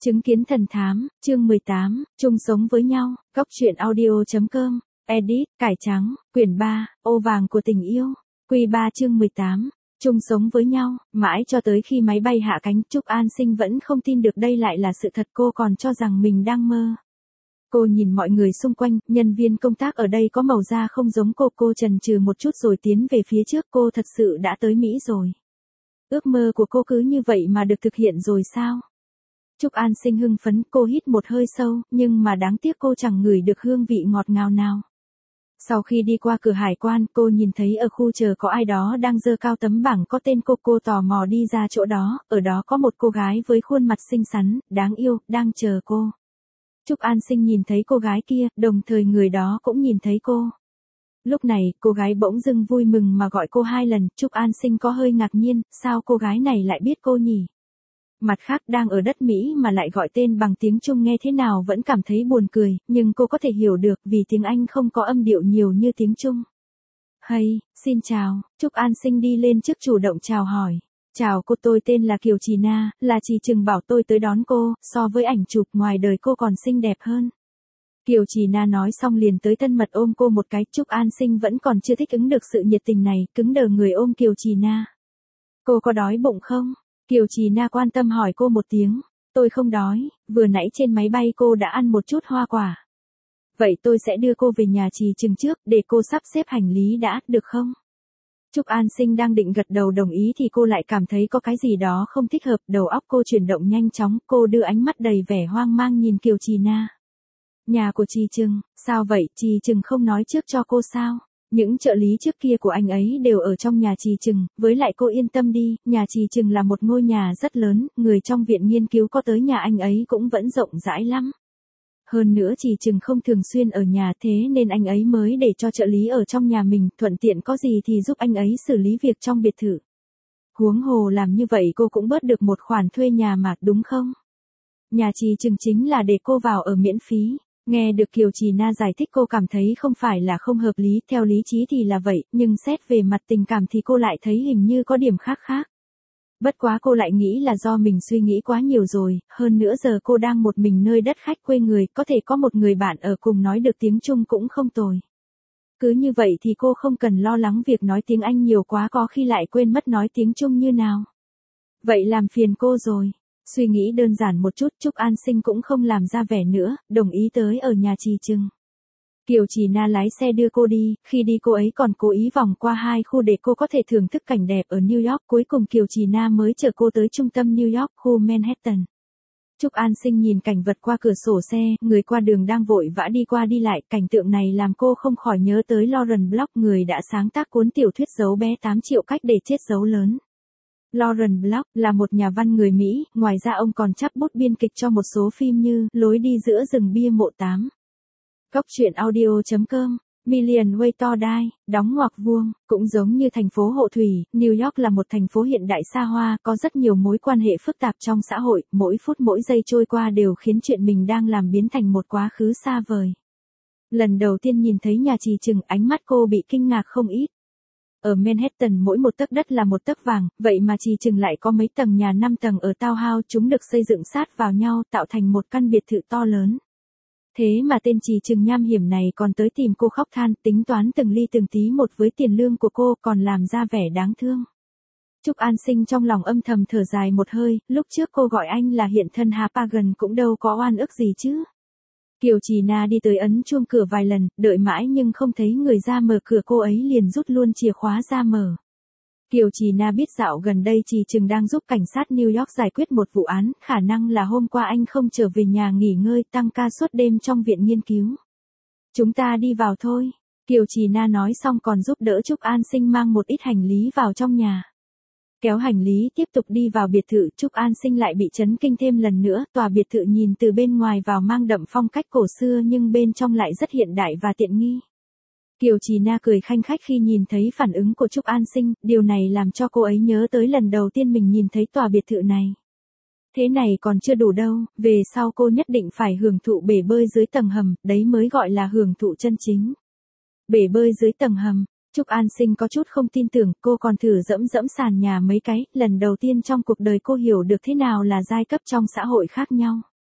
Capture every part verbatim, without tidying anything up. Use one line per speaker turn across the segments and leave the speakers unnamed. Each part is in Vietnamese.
Chứng kiến thần thám, chương mười tám, chung sống với nhau, góc truyện audio.com, edit, cải trắng, quyển ba, ô vàng của tình yêu, quy ba chương mười tám, chung sống với nhau, mãi cho tới khi máy bay hạ cánh, Trúc An Sinh vẫn không tin được đây lại là sự thật, cô còn cho rằng mình đang mơ. Cô nhìn mọi người xung quanh, nhân viên công tác ở đây có màu da không giống cô, cô chần chừ một chút rồi tiến về phía trước, cô thật sự đã tới Mỹ rồi. Ước mơ của cô cứ như vậy mà được thực hiện rồi sao? Trúc An Sinh hưng phấn, cô hít một hơi sâu, nhưng mà đáng tiếc cô chẳng ngửi được hương vị ngọt ngào nào. Sau khi đi qua cửa hải quan, cô nhìn thấy ở khu chờ có ai đó đang giơ cao tấm bảng có tên cô, cô tò mò đi ra chỗ đó, ở đó có một cô gái với khuôn mặt xinh xắn, đáng yêu, đang chờ cô. Trúc An Sinh nhìn thấy cô gái kia, đồng thời người đó cũng nhìn thấy cô. Lúc này, cô gái bỗng dưng vui mừng mà gọi cô hai lần, Trúc An Sinh có hơi ngạc nhiên, sao cô gái này lại biết cô nhỉ? Mặt khác đang ở đất Mỹ mà lại gọi tên bằng tiếng Trung nghe thế nào vẫn cảm thấy buồn cười, nhưng cô có thể hiểu được vì tiếng Anh không có âm điệu nhiều như tiếng Trung. Hay, xin chào, Trúc An Sinh đi lên trước chủ động chào hỏi. Chào cô, tôi tên là Kiều Trì Na, là chị Trừng bảo tôi tới đón cô, so với ảnh chụp ngoài đời cô còn xinh đẹp hơn. Kiều Trì Na nói xong liền tới thân mật ôm cô một cái, Trúc An Sinh vẫn còn chưa thích ứng được sự nhiệt tình này, cứng đờ người ôm Kiều Trì Na. Cô có đói bụng không? Kiều Trì Na quan tâm hỏi cô một tiếng. Tôi không đói, vừa nãy trên máy bay cô đã ăn một chút hoa quả. Vậy tôi sẽ đưa cô về nhà Trì Trừng trước, để cô sắp xếp hành lý đã, được không? Trúc An Sinh đang định gật đầu đồng ý thì cô lại cảm thấy có cái gì đó không thích hợp, đầu óc cô chuyển động nhanh chóng, cô đưa ánh mắt đầy vẻ hoang mang nhìn Kiều Trì Na. Nhà của Trì Trừng, sao vậy, Trì Trừng không nói trước cho cô sao? Những trợ lý trước kia của anh ấy đều ở trong nhà Trì Trừng, với lại cô yên tâm đi, nhà Trì Trừng là một ngôi nhà rất lớn, người trong viện nghiên cứu có tới nhà anh ấy cũng vẫn rộng rãi lắm. Hơn nữa Trì Trừng không thường xuyên ở nhà, thế nên anh ấy mới để cho trợ lý ở trong nhà mình, thuận tiện có gì thì giúp anh ấy xử lý việc trong biệt thự. Huống hồ làm như vậy cô cũng bớt được một khoản thuê nhà mà, đúng không? Nhà Trì Trừng chính là để cô vào ở miễn phí. Nghe được Kiều Trì Na giải thích cô cảm thấy không phải là không hợp lý, theo lý trí thì là vậy, nhưng xét về mặt tình cảm thì cô lại thấy hình như có điểm khác khác. Bất quá cô lại nghĩ là do mình suy nghĩ quá nhiều rồi, hơn nữa giờ cô đang một mình nơi đất khách quê người, có thể có một người bạn ở cùng nói được tiếng Trung cũng không tồi. Cứ như vậy thì cô không cần lo lắng việc nói tiếng Anh nhiều quá có khi lại quên mất nói tiếng Trung như nào. Vậy làm phiền cô rồi. Suy nghĩ đơn giản một chút, Trúc An Sinh cũng không làm ra vẻ nữa, đồng ý tới ở nhà Trì Trừng. Kiều Trì Na lái xe đưa cô đi, khi đi cô ấy còn cố ý vòng qua hai khu để cô có thể thưởng thức cảnh đẹp ở New York, cuối cùng Kiều Trì Na mới chở cô tới trung tâm New York, khu Manhattan. Trúc An Sinh nhìn cảnh vật qua cửa sổ xe, người qua đường đang vội vã đi qua đi lại, cảnh tượng này làm cô không khỏi nhớ tới Lawrence Block, người đã sáng tác cuốn tiểu thuyết Dấu bé tám triệu cách để chết dấu lớn. Lawrence Block là một nhà văn người Mỹ, ngoài ra ông còn chắp bút biên kịch cho một số phim như Lối đi giữa rừng bia mộ tám. Góc truyện audio.com, Million Way to Die, đóng ngoặc vuông, cũng giống như thành phố Hộ Thủy, New York là một thành phố hiện đại xa hoa, có rất nhiều mối quan hệ phức tạp trong xã hội, mỗi phút mỗi giây trôi qua đều khiến chuyện mình đang làm biến thành một quá khứ xa vời. Lần đầu tiên nhìn thấy nhà Trì Trừng, ánh mắt cô bị kinh ngạc không ít. Ở Manhattan mỗi một tấc đất là một tấc vàng, vậy mà Trì Trừng lại có mấy tầng nhà năm tầng ở townhouse, chúng được xây dựng sát vào nhau tạo thành một căn biệt thự to lớn. Thế mà tên Trì Trừng nham hiểm này còn tới tìm cô khóc than, tính toán từng ly từng tí một với tiền lương của cô, còn làm ra vẻ đáng thương. Trúc An Sinh trong lòng âm thầm thở dài một hơi, lúc trước cô gọi anh là hiện thân Hapagan cũng đâu có oan ức gì chứ. Kiều Trì Na đi tới ấn chuông cửa vài lần, đợi mãi nhưng không thấy người ra mở cửa, cô ấy liền rút luôn chìa khóa ra mở. Kiều Trì Na biết dạo gần đây Trì Trừng đang giúp cảnh sát New York giải quyết một vụ án, khả năng là hôm qua anh không trở về nhà nghỉ ngơi, tăng ca suốt đêm trong viện nghiên cứu. Chúng ta đi vào thôi. Kiều Trì Na nói xong còn giúp đỡ Trúc An Sinh mang một ít hành lý vào trong nhà. Kéo hành lý tiếp tục đi vào biệt thự, Trúc An Sinh lại bị chấn kinh thêm lần nữa, tòa biệt thự nhìn từ bên ngoài vào mang đậm phong cách cổ xưa nhưng bên trong lại rất hiện đại và tiện nghi. Kiều Trì Na cười khanh khách khi nhìn thấy phản ứng của Trúc An Sinh, điều này làm cho cô ấy nhớ tới lần đầu tiên mình nhìn thấy tòa biệt thự này. Thế này còn chưa đủ đâu, về sau cô nhất định phải hưởng thụ bể bơi dưới tầng hầm, đấy mới gọi là hưởng thụ chân chính. Bể bơi dưới tầng hầm. Trúc An Sinh có chút không tin tưởng, cô còn thử dẫm dẫm sàn nhà mấy cái, lần đầu tiên trong cuộc đời cô hiểu được thế nào là giai cấp trong xã hội khác nhau.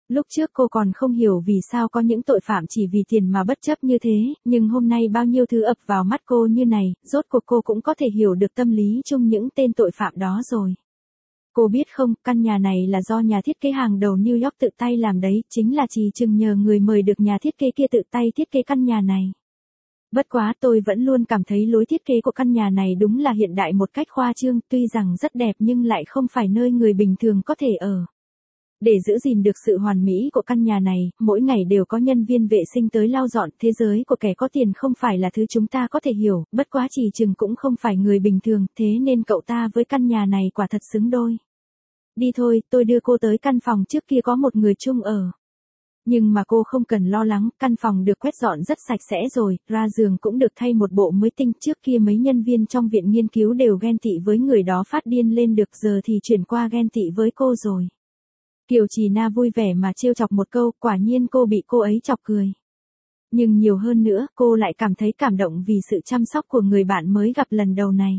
Lúc trước cô còn không hiểu vì sao có những tội phạm chỉ vì tiền mà bất chấp như thế, nhưng hôm nay bao nhiêu thứ ập vào mắt cô như này, rốt cuộc cô cũng có thể hiểu được tâm lý chung những tên tội phạm đó rồi. Cô biết không, căn nhà này là do nhà thiết kế hàng đầu New York tự tay làm đấy, chính là Trì Trừng nhờ người mời được nhà thiết kế kia tự tay thiết kế căn nhà này. Bất quá tôi vẫn luôn cảm thấy lối thiết kế của căn nhà này đúng là hiện đại một cách khoa trương, tuy rằng rất đẹp nhưng lại không phải nơi người bình thường có thể ở. Để giữ gìn được sự hoàn mỹ của căn nhà này, mỗi ngày đều có nhân viên vệ sinh tới lau dọn, thế giới của kẻ có tiền không phải là thứ chúng ta có thể hiểu, bất quá Trì Trừng cũng không phải người bình thường, thế nên cậu ta với căn nhà này quả thật xứng đôi. Đi thôi, tôi đưa cô tới căn phòng trước kia có một người chung ở. Nhưng mà cô không cần lo lắng, căn phòng được quét dọn rất sạch sẽ rồi, ra giường cũng được thay một bộ mới tinh, trước kia mấy nhân viên trong viện nghiên cứu đều ghen tị với người đó phát điên lên được, giờ thì chuyển qua ghen tị với cô rồi. Kiều Trì Na vui vẻ mà trêu chọc một câu, quả nhiên cô bị cô ấy chọc cười. Nhưng nhiều hơn nữa, cô lại cảm thấy cảm động vì sự chăm sóc của người bạn mới gặp lần đầu này.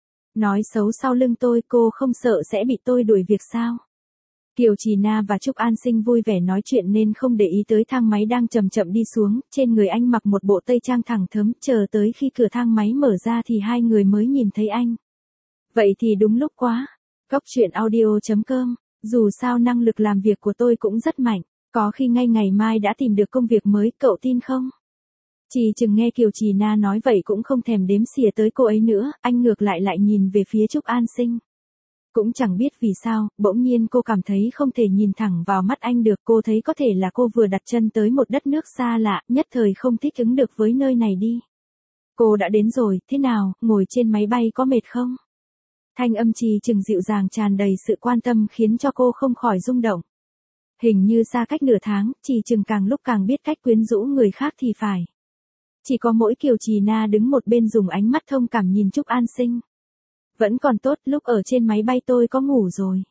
Nói xấu sau lưng tôi, cô không sợ sẽ bị tôi đuổi việc sao? Kiều Trì Na và Trúc An Sinh vui vẻ nói chuyện nên không để ý tới thang máy đang chậm chậm đi xuống, trên người anh mặc một bộ tây trang thẳng thớm, chờ tới khi cửa thang máy mở ra thì hai người mới nhìn thấy anh. Vậy thì đúng lúc quá. Góc truyện audio chấm com, dù sao năng lực làm việc của tôi cũng rất mạnh, có khi ngay ngày mai đã tìm được công việc mới, cậu tin không? Trì Trừng nghe Kiều Trì Na nói vậy cũng không thèm đếm xỉa tới cô ấy nữa, anh ngược lại lại nhìn về phía Trúc An Sinh. Cũng chẳng biết vì sao, bỗng nhiên cô cảm thấy không thể nhìn thẳng vào mắt anh được, cô thấy có thể là cô vừa đặt chân tới một đất nước xa lạ, nhất thời không thích ứng được với nơi này đi. Cô đã đến rồi, thế nào, ngồi trên máy bay có mệt không? Thanh âm Trì Trừng dịu dàng tràn đầy sự quan tâm khiến cho cô không khỏi rung động. Hình như xa cách nửa tháng, Trì Trừng càng lúc càng biết cách quyến rũ người khác thì phải. Chỉ có mỗi Kiều Trì Na đứng một bên dùng ánh mắt thông cảm nhìn Trúc An Sinh. Vẫn còn tốt, lúc ở trên máy bay tôi có ngủ rồi.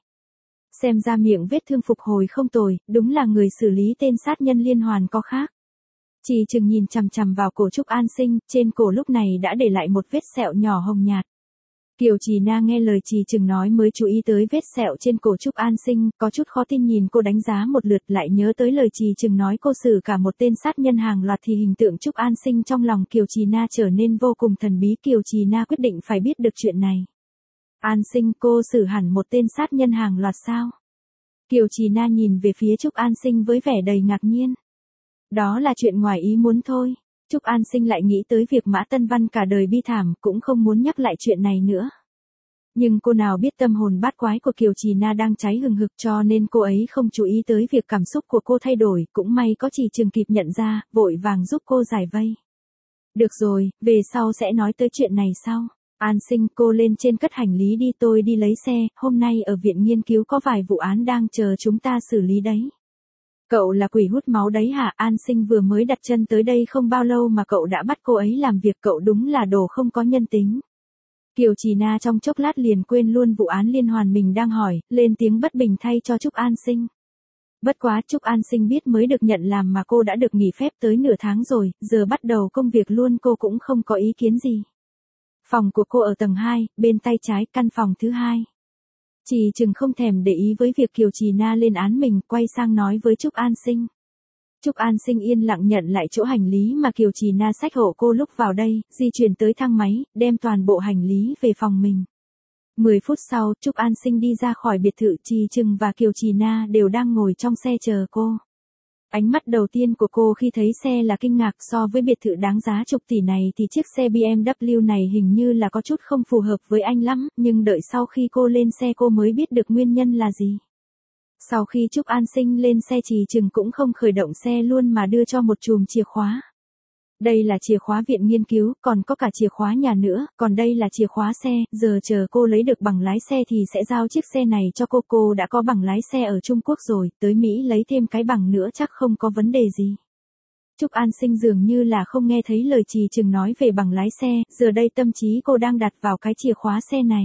Xem ra miệng vết thương phục hồi không tồi, đúng là người xử lý tên sát nhân liên hoàn có khác. Trì Trừng nhìn chằm chằm vào cổ Trúc An Sinh, trên cổ lúc này đã để lại một vết sẹo nhỏ hồng nhạt. Kiều Trì Na nghe lời Trì Trừng nói mới chú ý tới vết sẹo trên cổ Trúc An Sinh, có chút khó tin nhìn cô đánh giá một lượt, lại nhớ tới lời Trì Trừng nói cô xử cả một tên sát nhân hàng loạt thì hình tượng Trúc An Sinh trong lòng Kiều Trì Na trở nên vô cùng thần bí. Kiều Trì Na quyết định phải biết được chuyện này. An Sinh, cô xử hẳn một tên sát nhân hàng loạt sao? Kiều Trì Na nhìn về phía Trúc An Sinh với vẻ đầy ngạc nhiên. Đó là chuyện ngoài ý muốn thôi. Trúc An Sinh lại nghĩ tới việc Mã Tân Văn cả đời bi thảm, cũng không muốn nhắc lại chuyện này nữa. Nhưng cô nào biết tâm hồn bát quái của Kiều Trì Na đang cháy hừng hực, cho nên cô ấy không chú ý tới việc cảm xúc của cô thay đổi, cũng may có Trì Trừng kịp nhận ra, vội vàng giúp cô giải vây. Được rồi, về sau sẽ nói tới chuyện này sau. An Sinh, cô lên trên cất hành lý đi, tôi đi lấy xe, hôm nay ở viện nghiên cứu có vài vụ án đang chờ chúng ta xử lý đấy. Cậu là quỷ hút máu đấy hả? An Sinh vừa mới đặt chân tới đây không bao lâu mà cậu đã bắt cô ấy làm việc, cậu đúng là đồ không có nhân tính. Kiều Trì Na trong chốc lát liền quên luôn vụ án liên hoàn mình đang hỏi, lên tiếng bất bình thay cho Trúc An Sinh. Bất quá Trúc An Sinh biết mới được nhận làm mà cô đã được nghỉ phép tới nửa tháng rồi, giờ bắt đầu công việc luôn, cô cũng không có ý kiến gì. Phòng của cô ở tầng hai, bên tay trái, căn phòng thứ hai. Trì Trừng không thèm để ý với việc Kiều Trì Na lên án mình, quay sang nói với Trúc An Sinh. Trúc An Sinh yên lặng nhận lại chỗ hành lý mà Kiều Trì Na xách hộ cô lúc vào đây, di chuyển tới thang máy, đem toàn bộ hành lý về phòng mình. Mười phút sau, Trúc An Sinh đi ra khỏi biệt thự, Trì Trừng và Kiều Trì Na đều đang ngồi trong xe chờ cô. Ánh mắt đầu tiên của cô khi thấy xe là kinh ngạc, so với biệt thự đáng giá chục tỷ này thì chiếc xe bê em vê này hình như là có chút không phù hợp với anh lắm, nhưng đợi sau khi cô lên xe cô mới biết được nguyên nhân là gì. Sau khi Trúc An Sinh lên xe, Trì Trừng cũng không khởi động xe luôn mà đưa cho một chùm chìa khóa. Đây là chìa khóa viện nghiên cứu, còn có cả chìa khóa nhà nữa, còn đây là chìa khóa xe, giờ chờ cô lấy được bằng lái xe thì sẽ giao chiếc xe này cho cô. Cô đã có bằng lái xe ở Trung Quốc rồi, tới Mỹ lấy thêm cái bằng nữa chắc không có vấn đề gì. Trúc An Sinh dường như là không nghe thấy lời Trì Trừng nói về bằng lái xe, giờ đây tâm trí cô đang đặt vào cái chìa khóa xe này.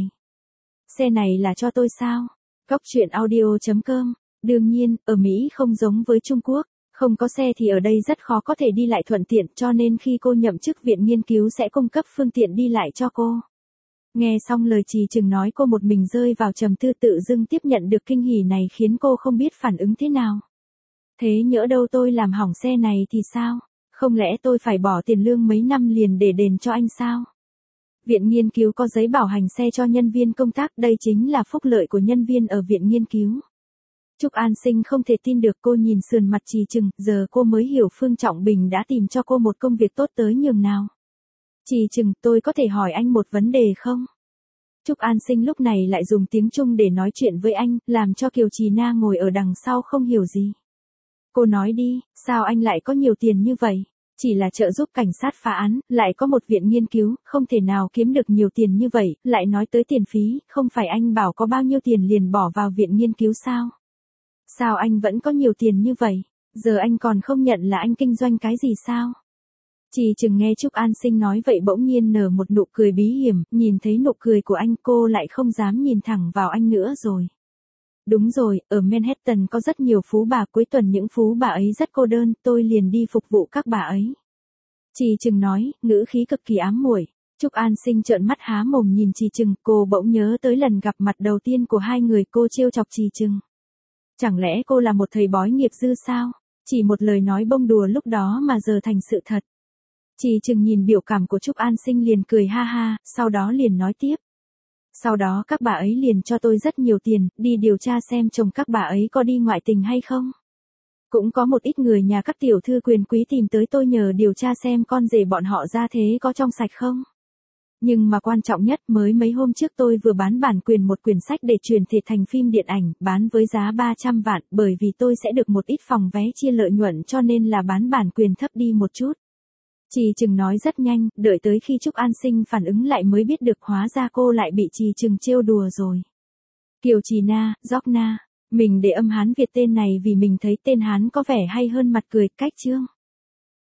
Xe này là cho tôi sao? Góc truyện audio chấm com. Đương nhiên, ở Mỹ không giống với Trung Quốc. Không có xe thì ở đây rất khó có thể đi lại thuận tiện, cho nên khi cô nhậm chức viện nghiên cứu sẽ cung cấp phương tiện đi lại cho cô. Nghe xong lời Trì Trừng nói, cô một mình rơi vào trầm tư, tự dưng tiếp nhận được kinh hỉ này khiến cô không biết phản ứng thế nào. Thế nhỡ đâu tôi làm hỏng xe này thì sao? Không lẽ tôi phải bỏ tiền lương mấy năm liền để đền cho anh sao? Viện nghiên cứu có giấy bảo hành xe cho nhân viên công tác, đây chính là phúc lợi của nhân viên ở viện nghiên cứu. Trúc An Sinh không thể tin được, cô nhìn sườn mặt Trì Trừng, giờ cô mới hiểu Phương Trọng Bình đã tìm cho cô một công việc tốt tới nhường nào. Trì Trừng, tôi có thể hỏi anh một vấn đề không? Trúc An Sinh lúc này lại dùng tiếng Trung để nói chuyện với anh, làm cho Kiều Trì Na ngồi ở đằng sau không hiểu gì. Cô nói đi, sao anh lại có nhiều tiền như vậy? Chỉ là trợ giúp cảnh sát phá án, lại có một viện nghiên cứu, không thể nào kiếm được nhiều tiền như vậy, lại nói tới tiền phí, không phải anh bảo có bao nhiêu tiền liền bỏ vào viện nghiên cứu sao? Sao anh vẫn có nhiều tiền như vậy? Giờ anh còn không nhận là anh kinh doanh cái gì sao? Trì Trừng nghe Trúc An Sinh nói vậy bỗng nhiên nở một nụ cười bí hiểm, nhìn thấy nụ cười của anh cô lại không dám nhìn thẳng vào anh nữa rồi. Đúng rồi, ở Manhattan có rất nhiều phú bà, cuối tuần những phú bà ấy rất cô đơn, tôi liền đi phục vụ các bà ấy. Trì Trừng nói, ngữ khí cực kỳ ám muội. Trúc An Sinh trợn mắt há mồm nhìn Trì Trừng, cô bỗng nhớ tới lần gặp mặt đầu tiên của hai người, cô trêu chọc Trì Trừng. Chẳng lẽ cô là một thầy bói nghiệp dư sao? Chỉ một lời nói bông đùa lúc đó mà giờ thành sự thật. Trì Trừng nhìn biểu cảm của Trúc An Sinh liền cười ha ha, sau đó liền nói tiếp. Sau đó các bà ấy liền cho tôi rất nhiều tiền, đi điều tra xem chồng các bà ấy có đi ngoại tình hay không. Cũng có một ít người nhà các tiểu thư quyền quý tìm tới tôi nhờ điều tra xem con rể bọn họ ra thế có trong sạch không. Nhưng mà quan trọng nhất, mới mấy hôm trước tôi vừa bán bản quyền một quyển sách để truyền thể thành phim điện ảnh, bán với giá ba trăm vạn, bởi vì tôi sẽ được một ít phòng vé chia lợi nhuận cho nên là bán bản quyền thấp đi một chút. Trì Trừng nói rất nhanh, đợi tới khi Trúc An Sinh phản ứng lại mới biết được hóa ra cô lại bị Trì Trừng trêu đùa rồi. Kiều Trì Na, Gióc Na, mình để âm Hán Việt tên này vì mình thấy tên Hán có vẻ hay hơn mặt cười, cách chương.